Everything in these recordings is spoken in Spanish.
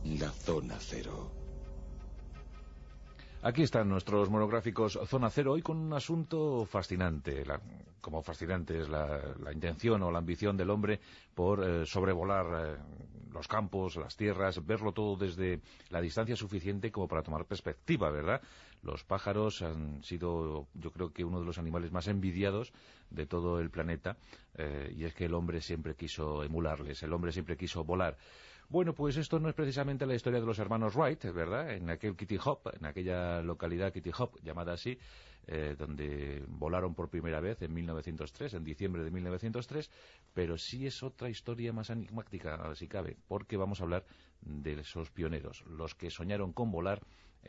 La Zona Cero. Aquí están nuestros monográficos Zona Cero, hoy con un asunto fascinante, como fascinante es la intención o la ambición del hombre por sobrevolar los campos, las tierras, verlo todo desde la distancia suficiente como para tomar perspectiva, ¿verdad? Los pájaros han sido, yo creo que uno de los animales más envidiados de todo el planeta, y es que el hombre siempre quiso emularles, el hombre siempre quiso volar. Bueno, pues esto no es precisamente la historia de los hermanos Wright, ¿verdad? En aquel Kitty Hawk, en aquella localidad Kitty Hawk, llamada así, donde volaron por primera vez en 1903, en diciembre de 1903, pero sí es otra historia más enigmática, si cabe, porque vamos a hablar de esos pioneros, los que soñaron con volar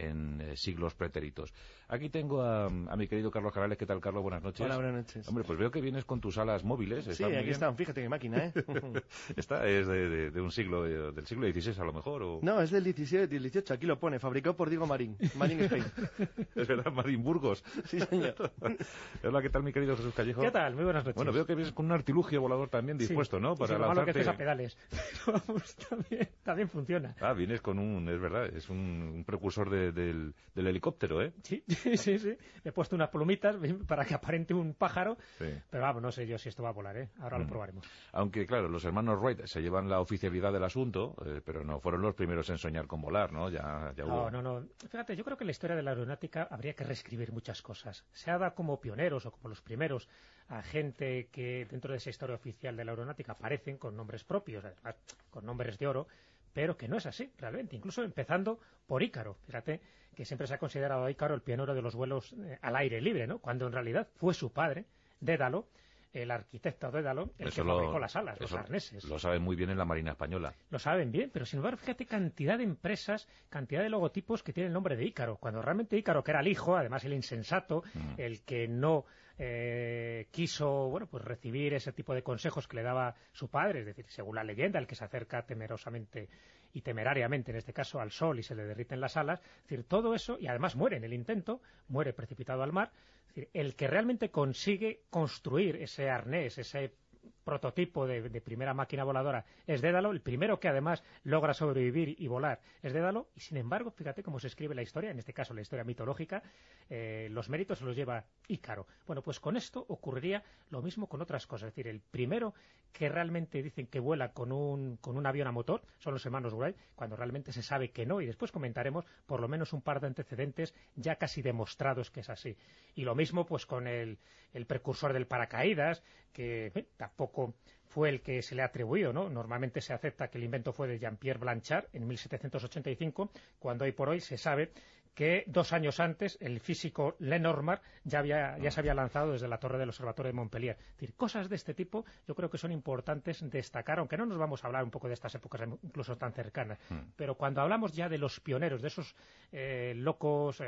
en siglos pretéritos. Aquí tengo a mi querido Carlos Canales. ¿Qué tal, Carlos? Buenas noches. Hola, buenas noches. Hombre, pues veo que vienes con tus alas móviles. Sí, aquí están, fíjate qué máquina, ¿eh? Esta es de un siglo, del siglo XVI a lo mejor, ¿o? No, es del 17, del 18, aquí lo pone, fabricado por Diego Marín Spain. Es verdad, Marín Burgos. Sí, señor. Hola, ¿qué tal, mi querido Jesús Callejo? ¿Qué tal? Muy buenas noches. Bueno, veo que vienes con un artilugio volador también dispuesto, sí, ¿no? Para sí, lanzarte... lo malo que estés a pedales. Pero vamos, también funciona. Ah, vienes con es verdad, es un precursor del helicóptero, ¿eh? Sí. He puesto unas plumitas para que aparente un pájaro, sí. Pero vamos, no sé yo si esto va a volar, ¿eh? Ahora lo probaremos. Aunque, claro, los hermanos Wright se llevan la oficialidad del asunto, pero no fueron los primeros en soñar con volar, ¿no? Ya hubo... No. Fíjate, yo creo que en la historia de la aeronáutica habría que reescribir muchas cosas. Se ha dado como pioneros o como los primeros a gente que dentro de esa historia oficial de la aeronáutica aparecen con nombres propios, además con nombres de oro, pero que no es así, realmente, incluso empezando por Ícaro. Fíjate que siempre se ha considerado a Ícaro el pionero de los vuelos al aire libre, ¿no? Cuando en realidad fue su padre, Dédalo, el arquitecto Dédalo, el que fabricó las alas, los arneses. Lo saben muy bien en la Marina Española. Lo saben bien, pero sin embargo, fíjate cantidad de empresas, cantidad de logotipos que tienen el nombre de Ícaro, cuando realmente Ícaro, que era el hijo, además el insensato, el que no quiso, bueno, pues recibir ese tipo de consejos que le daba su padre, es decir, según la leyenda, el que se acerca temerosamente y temerariamente, en este caso, al sol y se le derriten las alas, es decir, todo eso, y además muere en el intento, muere precipitado al mar, es decir, el que realmente consigue construir ese arnés, ese prototipo de primera máquina voladora es Dédalo, el primero que además logra sobrevivir y volar es Dédalo, y sin embargo, fíjate cómo se escribe la historia, en este caso la historia mitológica, los méritos se los lleva Ícaro. Bueno, pues con esto ocurriría lo mismo con otras cosas, es decir, el primero que realmente dicen que vuela con un avión a motor son los hermanos Wright, cuando realmente se sabe que no, y después comentaremos por lo menos un par de antecedentes ya casi demostrados que es así. Y lo mismo pues con el precursor del paracaídas, que tampoco fue el que se le atribuyó, ¿no? Normalmente se acepta que el invento fue de Jean-Pierre Blanchard en 1785, cuando hoy por hoy se sabe que 2 años antes el físico Lenormand ya se había lanzado desde la torre del observatorio de Montpellier. Es decir, cosas de este tipo yo creo que son importantes destacar, aunque no nos vamos a hablar un poco de estas épocas incluso tan cercanas, pero cuando hablamos ya de los pioneros, de esos locos,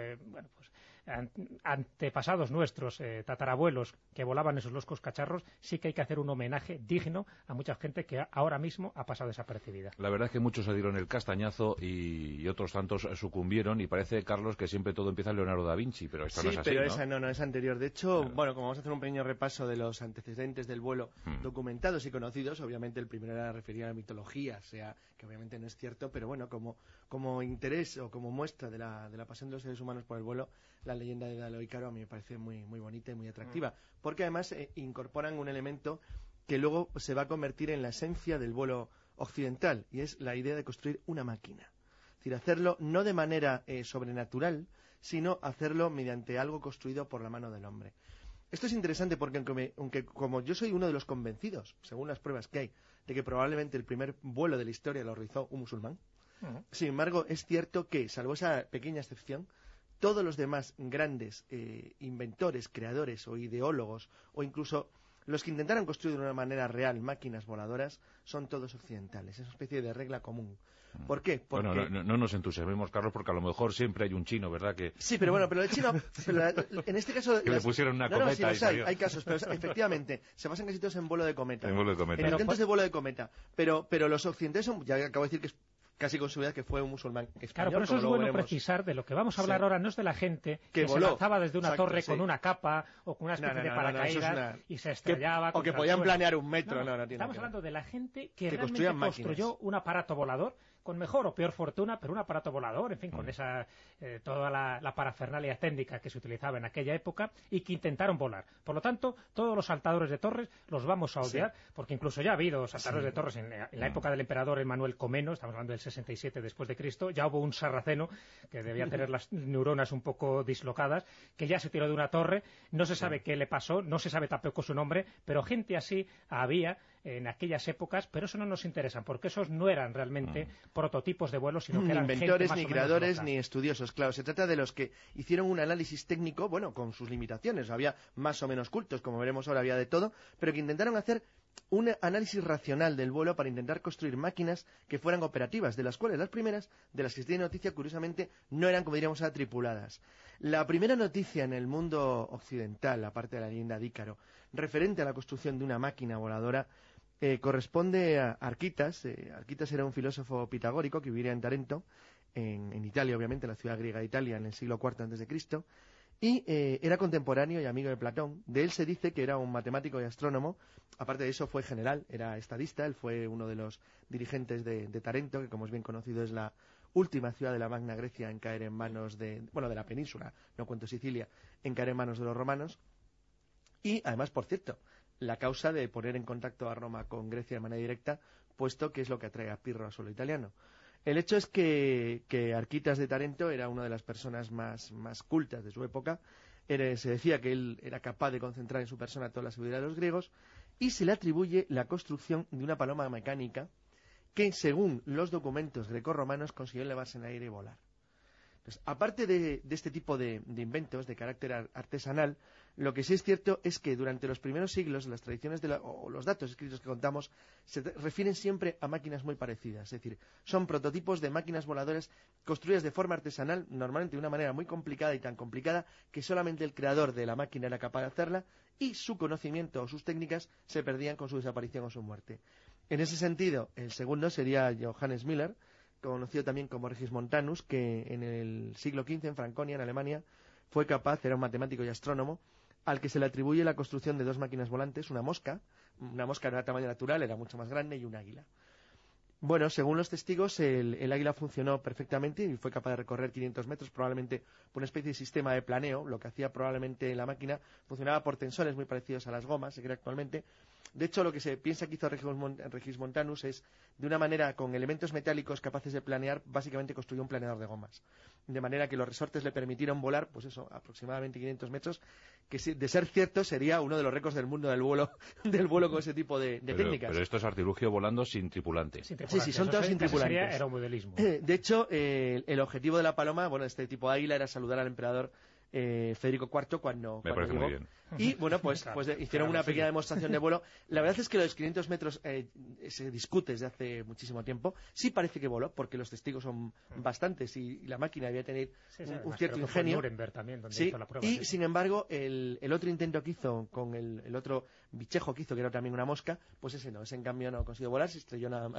antepasados nuestros, tatarabuelos, que volaban esos locos cacharros, sí que hay que hacer un homenaje digno a mucha gente que ahora mismo ha pasado desapercibida. La verdad es que muchos se dieron el castañazo y otros tantos sucumbieron, y parece, Carlos, que siempre todo empieza en Leonardo da Vinci, pero esto no es así, pero ¿no? Esa no es anterior. De hecho, claro. Bueno, como vamos a hacer un pequeño repaso de los antecedentes del vuelo documentados y conocidos, obviamente el primero era referir a la mitología, sea que obviamente no es cierto, pero bueno, como interés o como muestra de la pasión de los seres humanos por el vuelo, la leyenda de Dédalo Ícaro a mí me parece muy, muy bonita y muy atractiva, porque además incorporan un elemento que luego se va a convertir en la esencia del vuelo occidental, y es la idea de construir una máquina. Es decir, hacerlo no de manera sobrenatural, sino hacerlo mediante algo construido por la mano del hombre. Esto es interesante porque aunque como yo soy uno de los convencidos, según las pruebas que hay, de que probablemente el primer vuelo de la historia lo realizó un musulmán, sin embargo es cierto que, salvo esa pequeña excepción, todos los demás grandes inventores, creadores o ideólogos, o incluso los que intentaron construir de una manera real máquinas voladoras, son todos occidentales. Es una especie de regla común. ¿Por qué? Porque... Bueno, no nos entusiasmemos, Carlos, porque a lo mejor siempre hay un chino, ¿verdad? Que... Sí, pero el chino, en este caso... que le pusieron una cometa. Sí, hay casos, pero efectivamente, se basan casi todos en vuelo de cometa. En vuelo de cometa. En intentos de vuelo de cometa. Pero los occidentales son, ya acabo de decir que es casi con seguridad que fue un musulmán español. Claro, por eso es bueno precisar de lo que vamos a hablar ahora, no es de la gente que se lanzaba desde una torre con una capa o con una especie de paracaídas y se estrellaba. O que podían planear un metro. Estamos hablando de la gente que realmente construyó un aparato volador con mejor o peor fortuna, pero un aparato volador, en fin, con esa toda la parafernalia técnica que se utilizaba en aquella época y que intentaron volar. Por lo tanto, todos los saltadores de torres los vamos a odiar, porque incluso ya ha habido saltadores de torres en la época del emperador Emmanuel Comneno, estamos hablando del 67 después de Cristo, ya hubo un sarraceno que debía tener las neuronas un poco dislocadas, que ya se tiró de una torre, no se sabe qué le pasó, no se sabe tampoco su nombre, pero gente así había en aquellas épocas, pero eso no nos interesa, porque esos no eran realmente prototipos de vuelo, sino que eran ni inventores, gente ni creadores, ni estudiosos. Claro, se trata de los que hicieron un análisis técnico, bueno, con sus limitaciones, había más o menos cultos, como veremos ahora, había de todo, pero que intentaron hacer un análisis racional del vuelo para intentar construir máquinas que fueran operativas, de las cuales las primeras, de las que se tiene noticia, curiosamente, no eran, como diríamos, tripuladas. La primera noticia en el mundo occidental, aparte de la leyenda de Ícaro, referente a la construcción de una máquina voladora, corresponde a Arquitas. Arquitas era un filósofo pitagórico que viviría en Tarento, en Italia, obviamente, en la ciudad griega de Italia, en el siglo IV a.C., y era contemporáneo y amigo de Platón. De él se dice que era un matemático y astrónomo. Aparte de eso, fue general, era estadista. Él fue uno de los dirigentes de Tarento, que, como es bien conocido, es la última ciudad de la Magna Grecia en caer en manos de la península, no cuento Sicilia, en caer en manos de los romanos. Y, además, por cierto, la causa de poner en contacto a Roma con Grecia de manera directa, puesto que es lo que atrae a Pirro a suelo italiano. El hecho es que Arquitas de Tarento era una de las personas más cultas de su época. Se decía que él era capaz de concentrar en su persona toda la sabiduría de los griegos, y se le atribuye la construcción de una paloma mecánica que, según los documentos grecorromanos, consiguió elevarse en el aire y volar. Entonces, aparte de este tipo de inventos de carácter artesanal, lo que sí es cierto es que durante los primeros siglos las tradiciones o los datos escritos que contamos se refieren siempre a máquinas muy parecidas. Es decir, son prototipos de máquinas voladoras construidas de forma artesanal, normalmente de una manera muy complicada y tan complicada que solamente el creador de la máquina era capaz de hacerla, y su conocimiento o sus técnicas se perdían con su desaparición o su muerte. En ese sentido, el segundo sería Johannes Müller, conocido también como Regismontanus, que en el siglo XV en Franconia, en Alemania, fue capaz, era un matemático y astrónomo, al que se le atribuye la construcción de dos máquinas volantes, una mosca no era de tamaño natural, era mucho más grande, y un águila. Bueno, según los testigos, el águila funcionó perfectamente y fue capaz de recorrer 500 metros, probablemente por una especie de sistema de planeo. Lo que hacía probablemente la máquina funcionaba por tensores muy parecidos a las gomas, se cree actualmente. De hecho, lo que se piensa que hizo Regismontanus es, de una manera, con elementos metálicos capaces de planear, básicamente construyó un planeador de gomas. De manera que los resortes le permitieron volar, pues eso, aproximadamente 500 metros, que de ser cierto sería uno de los récords del mundo del vuelo con ese tipo de técnicas. Pero esto es artilugio volando sin tripulante. Sí, son todos sin tripulantes. Sería aeromodelismo. De hecho, el objetivo de la paloma, bueno, este tipo de águila, era saludar al emperador Federico IV cuando parece llegó. muy bien. Y bueno, pues hicieron una pequeña demostración de vuelo. La verdad es que los 500 metros se discute desde hace muchísimo tiempo. Sí parece que voló, porque los testigos son bastantes y la máquina debía tener un cierto ingenio. Nuremberg también, donde sí, hizo la prueba, y sin embargo, el otro intento que hizo con el otro bichejo que hizo, que era también una mosca, pues ese en cambio no consiguió volar, se estrelló nada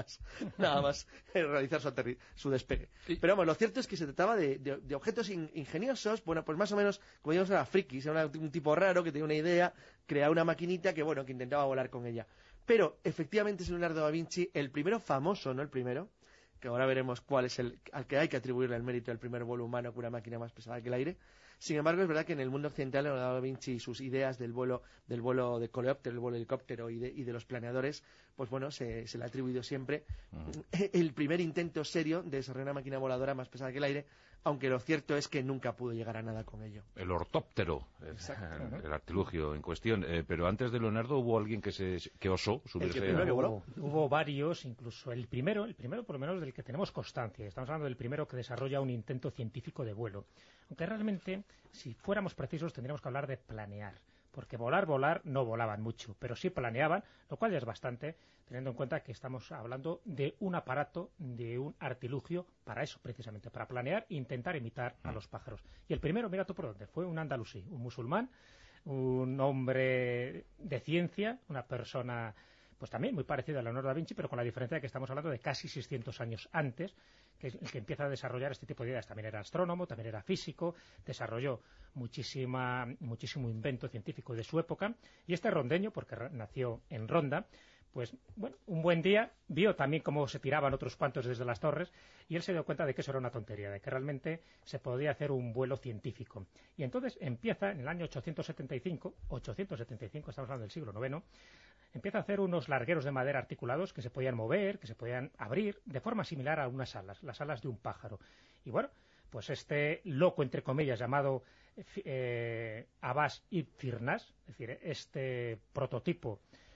más realizar su despegue. Sí. Pero vamos, lo cierto es que se trataba de objetos ingeniosos, bueno, pues más o menos, como digamos, era frikis, era un tipo raro que tenía una idea, creaba una maquinita que intentaba volar con ella. Pero efectivamente es Leonardo da Vinci el primero famoso, no el primero, que ahora veremos cuál es al que hay que atribuirle el mérito del primer vuelo humano con una máquina más pesada que el aire. Sin embargo, es verdad que en el mundo occidental Leonardo da Vinci y sus ideas del vuelo de coleóptero, el vuelo de helicóptero y de los planeadores, pues bueno, se le ha atribuido siempre el primer intento serio de desarrollar una máquina voladora más pesada que el aire, aunque lo cierto es que nunca pudo llegar a nada con ello. El ortóptero, el artilugio en cuestión. Pero antes de Leonardo hubo alguien que osó subirse. Hubo varios, incluso el primero por lo menos del que tenemos constancia. Estamos hablando del primero que desarrolla un intento científico de vuelo. Aunque realmente, si fuéramos precisos, tendríamos que hablar de planear. Porque volar no volaban mucho, pero sí planeaban, lo cual ya es bastante, teniendo en cuenta que estamos hablando de un aparato, de un artilugio, para eso precisamente, para planear e intentar imitar a los pájaros. Y el primero, mira tú por dónde, fue un andalusí, un musulmán, un hombre de ciencia, una persona pues también muy parecido a Leonardo da Vinci, pero con la diferencia de que estamos hablando de casi 600 años antes, que es el que empieza a desarrollar este tipo de ideas. También era astrónomo, también era físico, desarrolló muchísimo invento científico de su época, y este rondeño, porque nació en Ronda, pues bueno, un buen día vio también cómo se tiraban otros cuantos desde las torres, y él se dio cuenta de que eso era una tontería, de que realmente se podía hacer un vuelo científico. Y entonces empieza, en el año 875, estamos hablando del siglo IX, empieza a hacer unos largueros de madera articulados que se podían mover, que se podían abrir, de forma similar a unas alas, las alas de un pájaro. Y bueno, pues este loco, entre comillas, llamado Abbas ibn Firnas, es decir, este prototipo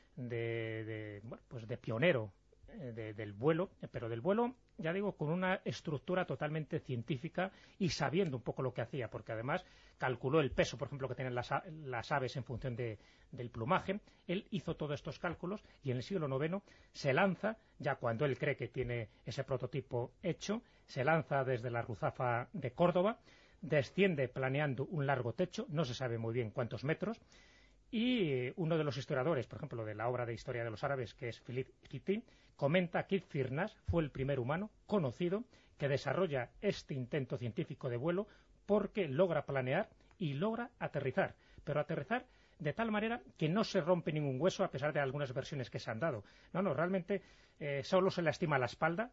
de pionero del vuelo, pero del vuelo, ya digo, con una estructura totalmente científica y sabiendo un poco lo que hacía, porque además calculó el peso, por ejemplo, que tienen las aves en función del plumaje. Él hizo todos estos cálculos y en el siglo IX se lanza, ya cuando él cree que tiene ese prototipo hecho, se lanza desde la Ruzafa de Córdoba, desciende planeando un largo techo, no se sabe muy bien cuántos metros, y uno de los historiadores, por ejemplo, de la obra de Historia de los Árabes, que es Philippe Kitty, comenta que Ibn Firnas fue el primer humano conocido que desarrolla este intento científico de vuelo porque logra planear y logra aterrizar, pero aterrizar de tal manera que no se rompe ningún hueso a pesar de algunas versiones que se han dado. No, realmente solo se lastima la espalda,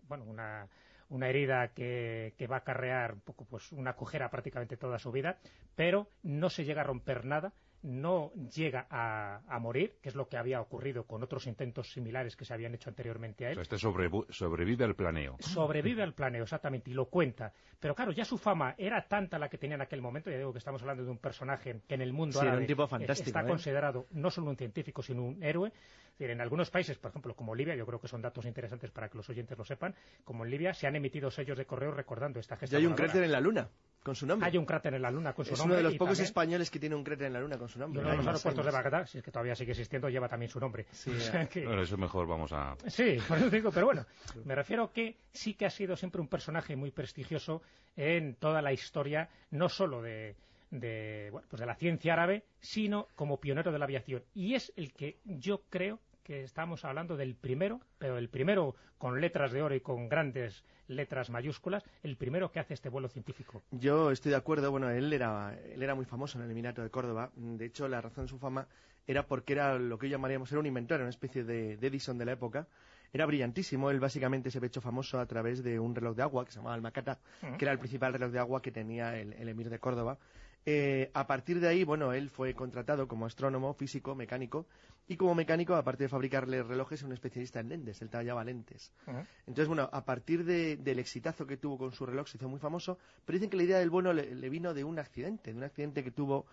una herida que va a acarrear un poco, pues, una cojera prácticamente toda su vida, pero no se llega a romper nada, no llega a morir, que es lo que había ocurrido con otros intentos similares que se habían hecho anteriormente a él. O sea, sobrevive al planeo. Sobrevive al planeo, exactamente, y lo cuenta. Pero claro, ya su fama era tanta la que tenía en aquel momento, ya digo que estamos hablando de un personaje que en el mundo árabe un tipo fantástico, está considerado no solo un científico, sino un héroe. Es decir, en algunos países, por ejemplo, como Libia, yo creo que son datos interesantes para que los oyentes lo sepan, como en Libia se han emitido sellos de correo recordando esta gesta. Y hay un cráter en la Luna con su nombre. Hay un cráter en la Luna con su nombre. Es uno de los pocos españoles que tiene un cráter en la Luna con su nombre. Y uno de los aeropuertos de Bagdad, si es que todavía sigue existiendo, lleva también su nombre. Sí, o sea que... Bueno, eso mejor vamos a... Sí, por eso digo, pero bueno, me refiero que sí que ha sido siempre un personaje muy prestigioso en toda la historia, no solo de la ciencia árabe, sino como pionero de la aviación. Y es el que yo creo que estamos hablando del primero, pero el primero con letras de oro y con grandes letras mayúsculas, el primero que hace este vuelo científico. Yo estoy de acuerdo. Bueno, él era muy famoso en el Emirato de Córdoba. De hecho, la razón de su fama era porque era lo que hoy llamaríamos era un inventor, una especie de Edison de la época. Era brillantísimo. Él básicamente se había hecho famoso a través de un reloj de agua que se llamaba el Macata, que era el principal reloj de agua que tenía el Emir de Córdoba. A partir de ahí, bueno, él fue contratado como astrónomo, físico, mecánico, y como mecánico, aparte de fabricarle relojes, es un especialista en lentes, él tallaba lentes. Entonces, bueno, a partir del exitazo que tuvo con su reloj, se hizo muy famoso, pero dicen que la idea del vuelo le vino de un accidente que tuvo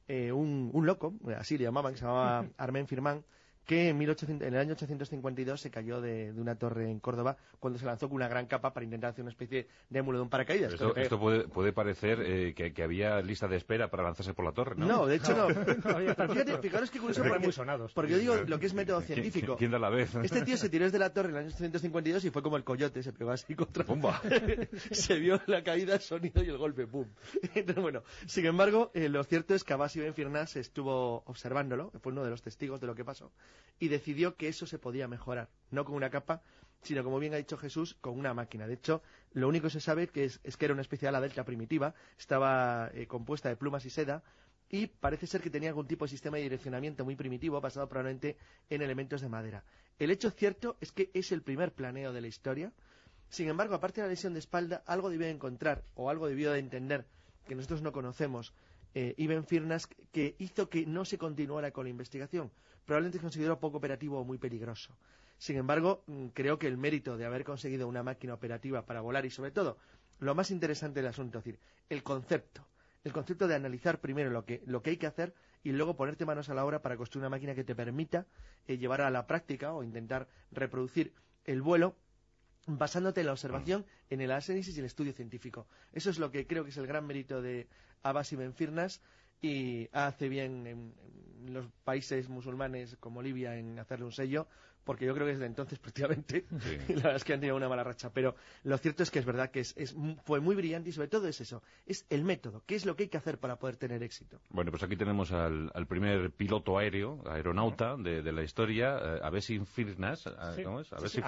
un loco, así le llamaban, que se llamaba Armen Firman, que en el año 852 se cayó de una torre en Córdoba cuando se lanzó con una gran capa para intentar hacer una especie de émulo de un paracaídas. Esto puede parecer que había lista de espera para lanzarse por la torre, ¿no? No, de hecho no. Fíjate, fijaros qué curioso, porque yo digo lo que es método científico. ¿Quién da la vez? Este tío se tiró desde la torre en el año 852 y fue como el coyote, se pegó así contra... ¡Pumba! Se vio la caída, el sonido y el golpe, ¡pum! Entonces, bueno, sin embargo, lo cierto es que Abbas ibn Firnas estuvo observándolo, fue uno de los testigos de lo que pasó, y decidió que eso se podía mejorar, no con una capa, sino, como bien ha dicho Jesús, con una máquina. De hecho, lo único que se sabe es que era una especie de ala delta primitiva, estaba compuesta de plumas y seda, y parece ser que tenía algún tipo de sistema de direccionamiento muy primitivo, basado probablemente en elementos de madera. El hecho cierto es que es el primer planeo de la historia. Sin embargo, aparte de la lesión de espalda, algo debió de encontrar, o algo debió de entender, que nosotros no conocemos, Ibn Firnas, que hizo que no se continuara con la investigación. Probablemente se consideró poco operativo o muy peligroso. Sin embargo, creo que el mérito de haber conseguido una máquina operativa para volar y, sobre todo, lo más interesante del asunto, es decir, el concepto de analizar primero lo que hay que hacer y luego ponerte manos a la obra para construir una máquina que te permita llevar a la práctica o intentar reproducir el vuelo basándote en la observación, en el análisis y el estudio científico. Eso es lo que creo que es el gran mérito de Abbas ibn Firnas, y hace bien en los países musulmanes como Libia en hacerle un sello, porque yo creo que desde entonces prácticamente, Sí. la verdad es que han tenido una mala racha, pero lo cierto es que es verdad que fue muy brillante y sobre todo es eso, es el método, qué es lo que hay que hacer para poder tener éxito. Bueno, pues aquí tenemos al primer piloto aeronauta de la historia, Abbas ibn Firnas, Sí. ¿cómo es? Sí,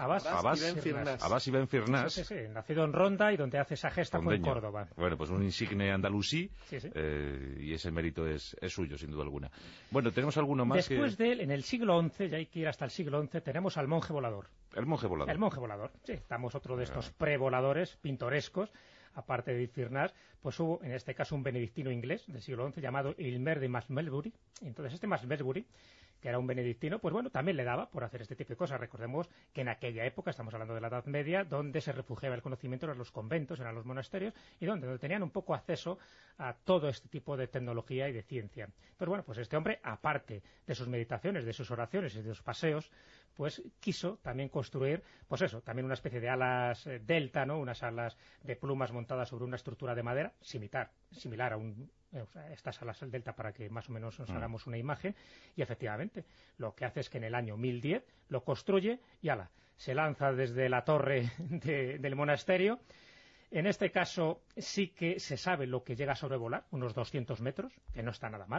Abbas ibn Firnas. Sí, nacido en Ronda y donde hace esa gesta fue en Rondeño. Córdoba. Bueno, pues un insigne andalusí, Sí. y ese mérito es suyo, sin duda alguna. Bueno, ¿tenemos alguno más? Después de él, en el siglo XI, ya hay que ir hasta el siglo XI, tenemos al monje volador. El monje volador. El monje volador, sí. Estamos otro de estos prevoladores pintorescos, aparte de Firnas, pues hubo, en este caso, un benedictino inglés del siglo XI llamado Ilmer de Malmesbury. Entonces, este Malmesbury, que era un benedictino, pues bueno, también le daba por hacer este tipo de cosas. Recordemos que en aquella época, estamos hablando de la Edad Media, donde se refugiaba el conocimiento eran los conventos, eran los monasterios, y donde tenían un poco acceso a todo este tipo de tecnología y de ciencia. Pero bueno, pues este hombre, aparte de sus meditaciones, de sus oraciones y de sus paseos, pues quiso también construir, pues eso, también una especie de alas delta, ¿no? Unas alas de plumas montadas sobre una estructura de madera, similar a estas alas delta, para que más o menos nos hagamos una imagen, y efectivamente, lo que hace es que en el año 1010 lo construye y se lanza desde la torre del monasterio. En este caso sí que se sabe lo que llega a sobrevolar, unos 200 metros, que no está nada mal,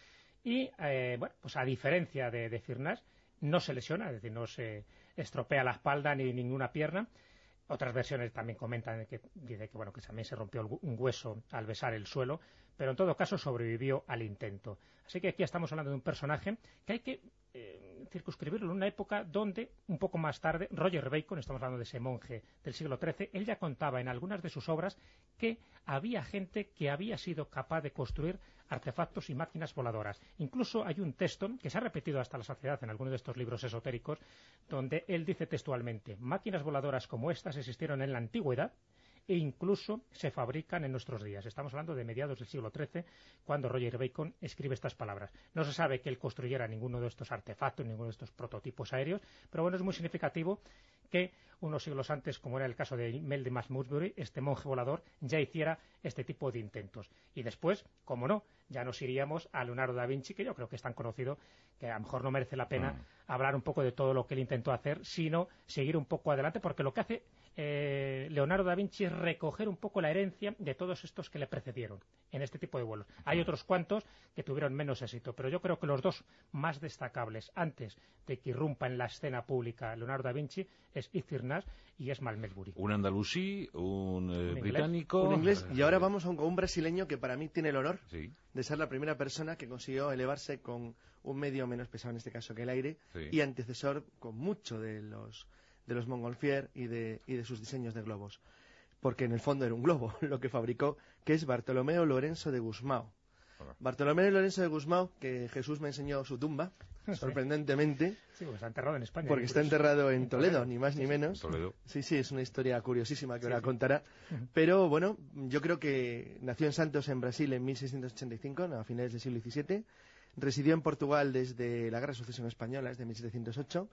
y bueno, pues a diferencia de Firnas, no se lesiona, es decir, no se estropea la espalda ni ninguna pierna. Otras versiones también comentan que dice que bueno, que también se rompió un hueso al besar el suelo, pero en todo caso sobrevivió al intento. Así que aquí estamos hablando de un personaje que hay que circunscribirlo en una época donde, un poco más tarde, Roger Bacon, estamos hablando de ese monje del siglo XIII, él ya contaba en algunas de sus obras que había gente que había sido capaz de construir artefactos y máquinas voladoras. Incluso hay un texto que se ha repetido hasta la saciedad en algunos de estos libros esotéricos, donde él dice textualmente: máquinas voladoras como estas existieron en la antigüedad e incluso se fabrican en nuestros días. Estamos hablando de mediados del siglo XIII, cuando Roger Bacon escribe estas palabras. No se sabe que él construyera ninguno de estos artefactos, ninguno de estos prototipos aéreos, pero bueno, es muy significativo que unos siglos antes, como era el caso de Mel de Malmesbury, este monje volador ya hiciera este tipo de intentos. Y después, como no, ya nos iríamos a Leonardo da Vinci, que yo creo que es tan conocido que a lo mejor no merece la pena hablar un poco de todo lo que él intentó hacer, sino seguir un poco adelante, porque lo que hace Leonardo da Vinci es recoger un poco la herencia de todos estos que le precedieron en este tipo de vuelos. Hay otros cuantos que tuvieron menos éxito, pero yo creo que los dos más destacables antes de que irrumpa en la escena pública Leonardo da Vinci es Firnas y es Malmesbury. Un andalusí, un británico... Un inglés, y ahora vamos a un brasileño que para mí tiene el honor sí. de ser la primera persona que consiguió elevarse con un medio menos pesado en este caso que el aire, sí. y antecesor con mucho de los Montgolfier y de sus diseños de globos, porque en el fondo era un globo lo que fabricó, que es Bartolomeo Lorenzo de Gusmão. Bartolomeo Lorenzo de Gusmão, que Jesús me enseñó su tumba, sorprendentemente. Sí, porque está enterrado en España. Porque está enterrado en Toledo, ni más ni menos. Toledo. Sí, es una historia curiosísima que ahora contará. Pero bueno, yo creo que nació en Santos, en Brasil, en 1685, a finales del siglo XVII. Residió en Portugal desde la Guerra de Sucesión Española, desde 1708.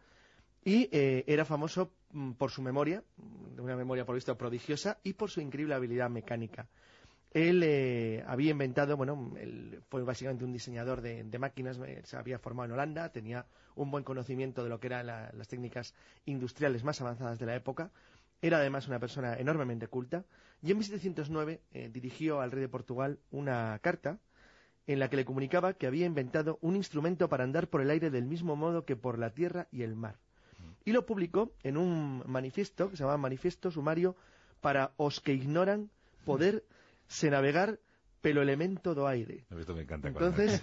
Y era famoso por su memoria, de una memoria por lo visto prodigiosa, y por su increíble habilidad mecánica. Él había inventado, él fue básicamente un diseñador de máquinas, se había formado en Holanda, tenía un buen conocimiento de lo que eran las técnicas industriales más avanzadas de la época, era además una persona enormemente culta, y en 1709 dirigió al rey de Portugal una carta en la que le comunicaba que había inventado un instrumento para andar por el aire del mismo modo que por la tierra y el mar. Y lo publicó en un manifiesto que se llamaba Manifiesto Sumario para os que ignoran poder se navegar pelo elemento do aire. Esto me encanta. Entonces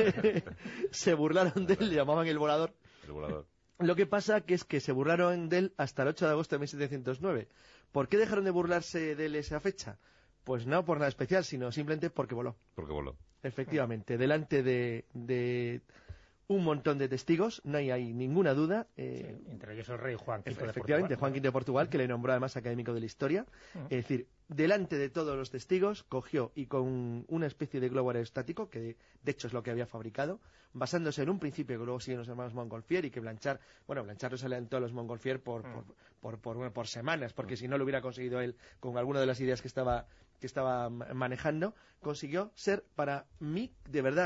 se burlaron de él, le llamaban el volador. El volador. Lo que pasa que es que se burlaron de él hasta el 8 de agosto de 1709. ¿Por qué dejaron de burlarse de él esa fecha? Pues no por nada especial, sino simplemente porque voló. Porque voló. Efectivamente, delante de un montón de testigos, no hay ninguna duda. Entre ellos el rey Juan V de Portugal. Efectivamente, Juan V de Portugal, que le nombró además académico de la historia. Es decir, delante de todos los testigos, cogió y con una especie de globo aerostático, que de hecho es lo que había fabricado, basándose en un principio que luego siguen los hermanos Montgolfier y que Blanchard lo salían todos los Montgolfier por semanas, porque si no lo hubiera conseguido él con alguna de las ideas que estaba manejando, consiguió ser para mí, de verdad,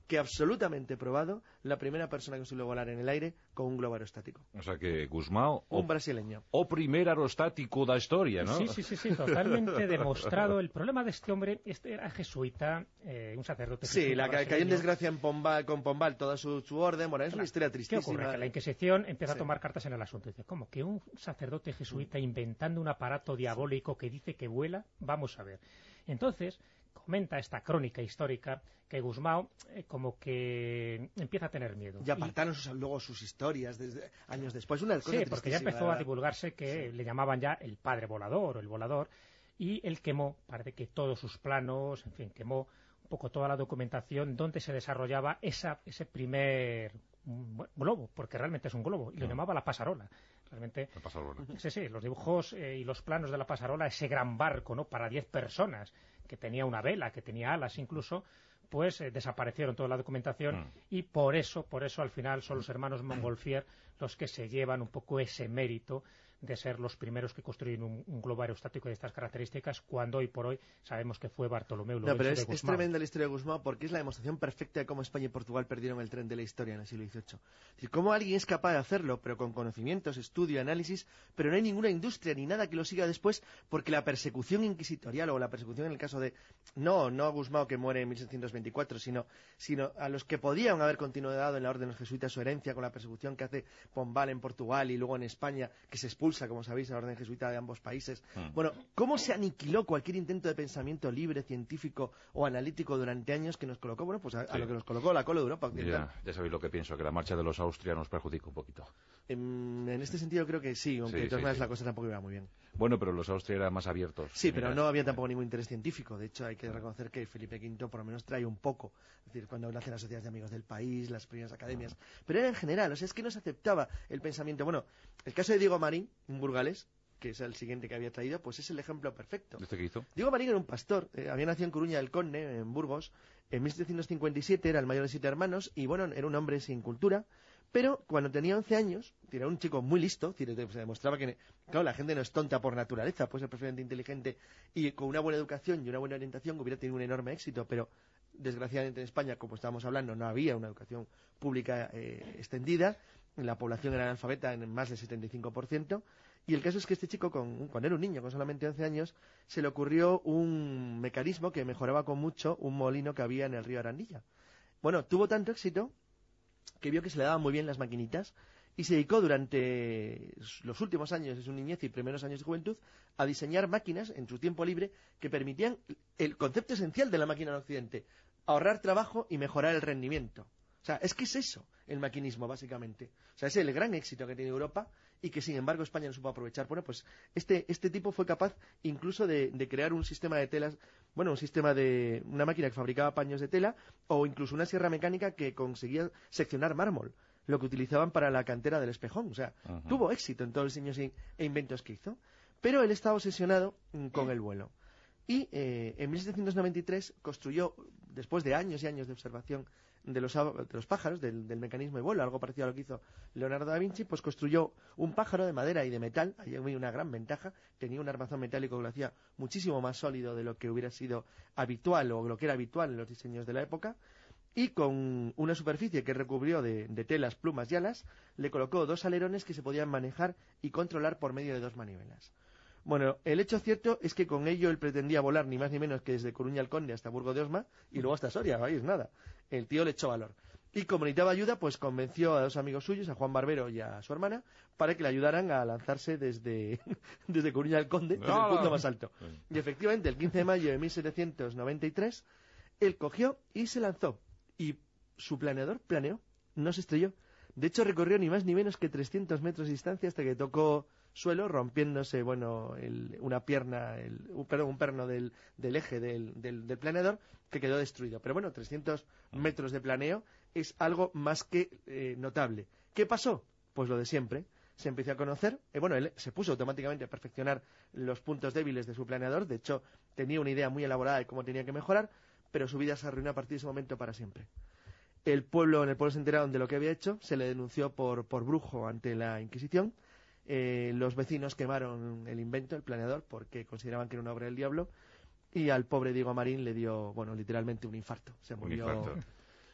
que absolutamente probado, la primera persona que suele volar en el aire con un globo aerostático. O sea que Gusmão... Un brasileño. O primer aerostático da historia, ¿no? Sí, totalmente demostrado. El problema de este hombre, este era jesuita, un sacerdote jesuita. Sí, cayó en desgracia con Pombal, toda su orden. Bueno, es una historia tristísima. ¿Qué ocurre? Que la Inquisición empieza a tomar cartas en el asunto. Dice, ¿cómo? ¿Que un sacerdote jesuita inventando un aparato diabólico que dice que vuela? Vamos a ver. Entonces, comenta esta crónica histórica que Gusmão como que empieza a tener miedo. Y apartaron luego sus historias años después. Una cosa porque ya empezó a divulgarse que le llamaban ya el padre volador o el volador, y él quemó, parece que todos sus planos, en fin, quemó un poco toda la documentación donde se desarrollaba ese primer globo, porque realmente es un globo, y lo llamaba la pasarola. Realmente, la pasarola. Sí, los dibujos y los planos de la pasarola, ese gran barco, ¿no?, para 10 personas, que tenía una vela, que tenía alas incluso, pues desaparecieron toda la documentación y por eso al final son los hermanos Montgolfier los que se llevan un poco ese mérito de ser los primeros que construyen un globo aerostático de estas características, cuando hoy por hoy sabemos que fue Bartolomeu Lourenço de Gusmão. Pero es tremenda la historia de Gusmão, porque es la demostración perfecta de cómo España y Portugal perdieron el tren de la historia en el siglo XVIII. Es decir, cómo alguien es capaz de hacerlo, pero con conocimientos, estudio, análisis, pero no hay ninguna industria ni nada que lo siga después, porque la persecución inquisitorial, o la persecución en el caso de, no a Gusmão, que muere en 1624, sino a los que podían haber continuado en la orden de los jesuitas su herencia, con la persecución que hace Pombal en Portugal y luego en España, que se expulsa, como sabéis, a la orden jesuita de ambos países. Bueno, ¿cómo se aniquiló cualquier intento de pensamiento libre, científico o analítico durante años que nos colocó, bueno, pues a lo que nos colocó la cola de Europa occidental? Ya sabéis lo que pienso, que la marcha de los Austria nos perjudica un poquito. En este sentido creo que sí, aunque de todas maneras la cosa tampoco iba muy bien. Bueno, pero los Austria eran más abiertos. Sí, pero no había tampoco ningún interés científico. De hecho, hay que reconocer que Felipe V por lo menos trae un poco. Es decir, cuando nace las sociedades de amigos del país, las primeras academias. Pero era en general, o sea, es que no se aceptaba el pensamiento. Bueno, el caso de Diego Marín, un burgalés, que es el siguiente que había traído, pues es el ejemplo perfecto. ¿Este qué hizo? Diego Marín era un pastor, había nacido en Coruña del Conde, en Burgos, en 1757, era el mayor de 7 hermanos, y bueno, era un hombre sin cultura, pero cuando tenía 11 años, era un chico muy listo, se demostraba que, claro, la gente no es tonta por naturaleza, puede ser perfectamente inteligente, y con una buena educación y una buena orientación hubiera tenido un enorme éxito, pero desgraciadamente en España, como estábamos hablando, no había una educación pública extendida, la población era analfabeta en más del 75%, y el caso es que este chico, cuando era un niño, con solamente 11 años, se le ocurrió un mecanismo que mejoraba con mucho un molino que había en el río Arandilla. Bueno, tuvo tanto éxito que vio que se le daban muy bien las maquinitas y se dedicó durante los últimos años de su niñez y primeros años de juventud a diseñar máquinas en su tiempo libre que permitían el concepto esencial de la máquina en Occidente: ahorrar trabajo y mejorar el rendimiento. O sea, es que es eso, el maquinismo, básicamente. O sea, es el gran éxito que tiene Europa y que, sin embargo, España no supo aprovechar. Bueno, pues este tipo fue capaz incluso de crear un sistema de telas, bueno, una máquina que fabricaba paños de tela, o incluso una sierra mecánica que conseguía seccionar mármol, lo que utilizaban para la cantera del Espejón. O sea, tuvo éxito en todos los diseños e inventos que hizo. Pero él estaba obsesionado con el vuelo. Y en 1793 construyó, después de años y años de observación de los pájaros, del mecanismo de vuelo, algo parecido a lo que hizo Leonardo da Vinci, pues construyó un pájaro de madera y de metal. Ahí había una gran ventaja, tenía un armazón metálico que lo hacía muchísimo más sólido de lo que hubiera sido habitual o lo que era habitual en los diseños de la época, y con una superficie que recubrió de telas, plumas y alas, le colocó 2 alerones que se podían manejar y controlar por medio de 2 manivelas. Bueno, el hecho cierto es que con ello él pretendía volar ni más ni menos que desde Coruña al Conde hasta Burgo de Osma y luego hasta Soria, ahí es nada. El tío le echó valor. Y como necesitaba ayuda, pues convenció a 2 amigos suyos, a Juan Barbero y a su hermana, para que le ayudaran a lanzarse desde Coruña al Conde, desde el punto más alto. Y efectivamente, el 15 de mayo de 1793, él cogió y se lanzó. Y su planeador planeó, no se estrelló. De hecho, recorrió ni más ni menos que 300 metros de distancia hasta que tocó suelo, rompiéndose, bueno, una pierna, un perno del eje del planeador, que quedó destruido. Pero bueno, 300 metros de planeo es algo más que notable. ¿Qué pasó? Pues lo de siempre. Se empezó a conocer, él se puso automáticamente a perfeccionar los puntos débiles de su planeador. De hecho, tenía una idea muy elaborada de cómo tenía que mejorar, pero su vida se arruinó a partir de ese momento para siempre. En el pueblo se enteraron de lo que había hecho, se le denunció por brujo ante la Inquisición. Los vecinos quemaron el invento, el planeador, porque consideraban que era una obra del diablo, y al pobre Diego Marín le dio, bueno, literalmente un infarto. Se murió.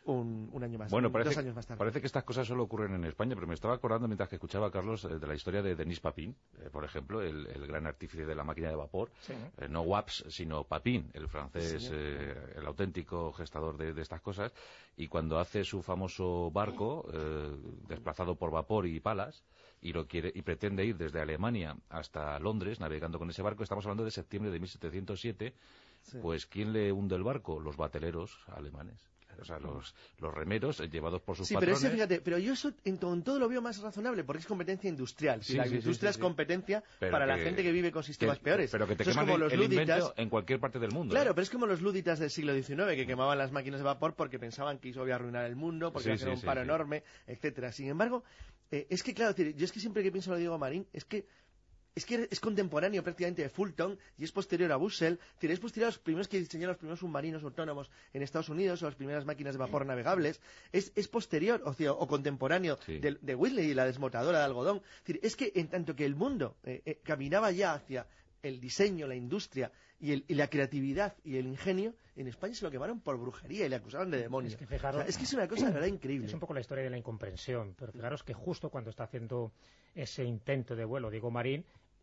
un año más, bueno, 2 años más tarde. Parece que estas cosas solo ocurren en España, pero me estaba acordando mientras que escuchaba a Carlos de la historia de Denis Papin, por ejemplo, el gran artífice de la máquina de vapor, sí. No Waps, sino Papin, el francés, sí, el auténtico gestador de estas cosas, y cuando hace su famoso barco, desplazado por vapor y palas, y pretende ir desde Alemania hasta Londres navegando con ese barco, estamos hablando de septiembre de 1707, sí. Pues ¿quién le hunde el barco? Los bateleros alemanes. O sea, los remeros llevados por sus patrones. Sí, pero fíjate, pero yo eso en todo lo veo más razonable, porque es competencia industrial. Sí, la industria es competencia para la gente que vive con sistemas peores. Pero que te queman el invento en cualquier parte del mundo. Claro, pero es como los lúditas del siglo XIX, que quemaban las máquinas de vapor porque pensaban que eso iba a arruinar el mundo, porque iba a ser un paro enorme, etcétera. Sin embargo, es que, claro, yo es que siempre que pienso en lo de Diego Marín, es que es contemporáneo prácticamente de Fulton y es posterior a Bussell. Es posterior a los primeros que diseñaron los primeros submarinos autónomos en Estados Unidos o las primeras máquinas de vapor navegables. Es posterior o contemporáneo de Whitley y la desmotadora de algodón. Es que en tanto que el mundo caminaba ya hacia el diseño, la industria y la creatividad y el ingenio, en España se lo quemaron por brujería y le acusaban de demonio. Es que, fijaros, es una cosa de verdad increíble. Es un poco la historia de la incomprensión, pero fijaros que justo cuando está haciendo ese intento de vuelo Diego Marín,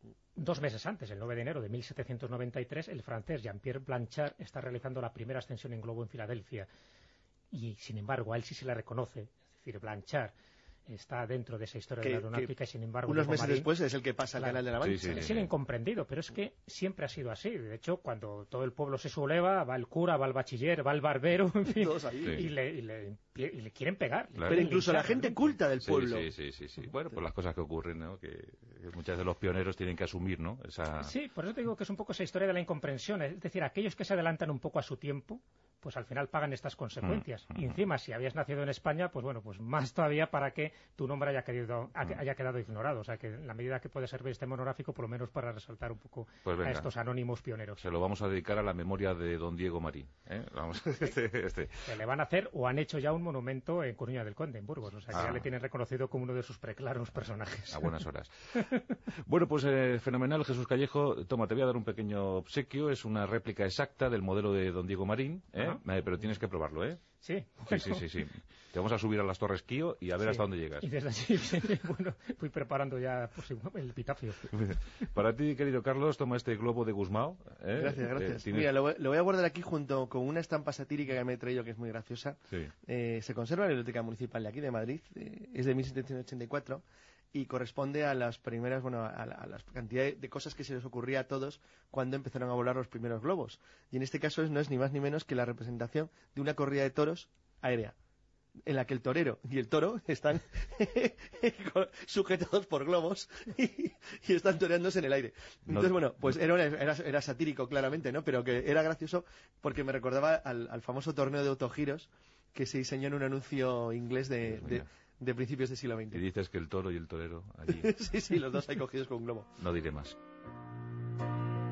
2 meses antes, el 9 de enero de 1793, el francés Jean-Pierre Blanchard está realizando la primera ascensión en globo en Filadelfia. Y, sin embargo, a él sí se le reconoce, es decir, Blanchard está dentro de esa historia de la aeronáutica y, sin embargo, unos meses después es el que pasa al Canal de la Mancha. Es el incomprendido, pero es que siempre ha sido así. De hecho, cuando todo el pueblo se subleva, va el cura, va el bachiller, va el barbero, en fin, y le quieren pegar. Claro. Pero incluso la gente culta del pueblo. Sí. Bueno, pues las cosas que ocurren, ¿no? Que muchas de los pioneros tienen que asumir, ¿no? Sí, por eso te digo que es un poco esa historia de la incomprensión. Es decir, aquellos que se adelantan un poco a su tiempo, pues al final pagan estas consecuencias. Y encima, si habías nacido en España, pues bueno, pues más todavía para que tu nombre haya quedado ignorado. O sea, que en la medida que puede servir este monográfico, por lo menos para resaltar un poco a estos anónimos pioneros. Se lo vamos a dedicar a la memoria de don Diego Marín. Vamos, Que le van a hacer o han hecho ya un monumento en Coruña del Conde, en Burgos. O sea, que ya le tienen reconocido como uno de sus preclaros personajes. A buenas horas. Bueno, pues fenomenal, Jesús Callejo. Toma, te voy a dar un pequeño obsequio. Es una réplica exacta del modelo de don Diego Marín, pero tienes que probarlo, ¿eh? Sí. Sí. Te vamos a subir a las Torres Kío y a ver hasta dónde llegas. Y desde allí, bueno, fui preparando ya el epitafio. Para ti, querido Carlos, toma este globo de Guzmão. Gracias. Mira, lo voy a guardar aquí junto con una estampa satírica que me he traído que es muy graciosa. Sí. Se conserva en la Biblioteca Municipal de aquí, de Madrid. Es de 1784 y corresponde a las primeras, a la cantidad de cosas que se les ocurría a todos cuando empezaron a volar los primeros globos. Y en este caso no es ni más ni menos que la representación de una corrida de toros aérea, en la que el torero y el toro están sujetados por globos y están toreándose en el aire. Entonces, pues era satírico claramente, ¿no? Pero que era gracioso porque me recordaba al famoso torneo de autogiros que se diseñó en un anuncio inglés de principios del siglo XX. Y dices que el toro y el torero allí. Sí, los dos ahí cogidos con un globo. No diré más.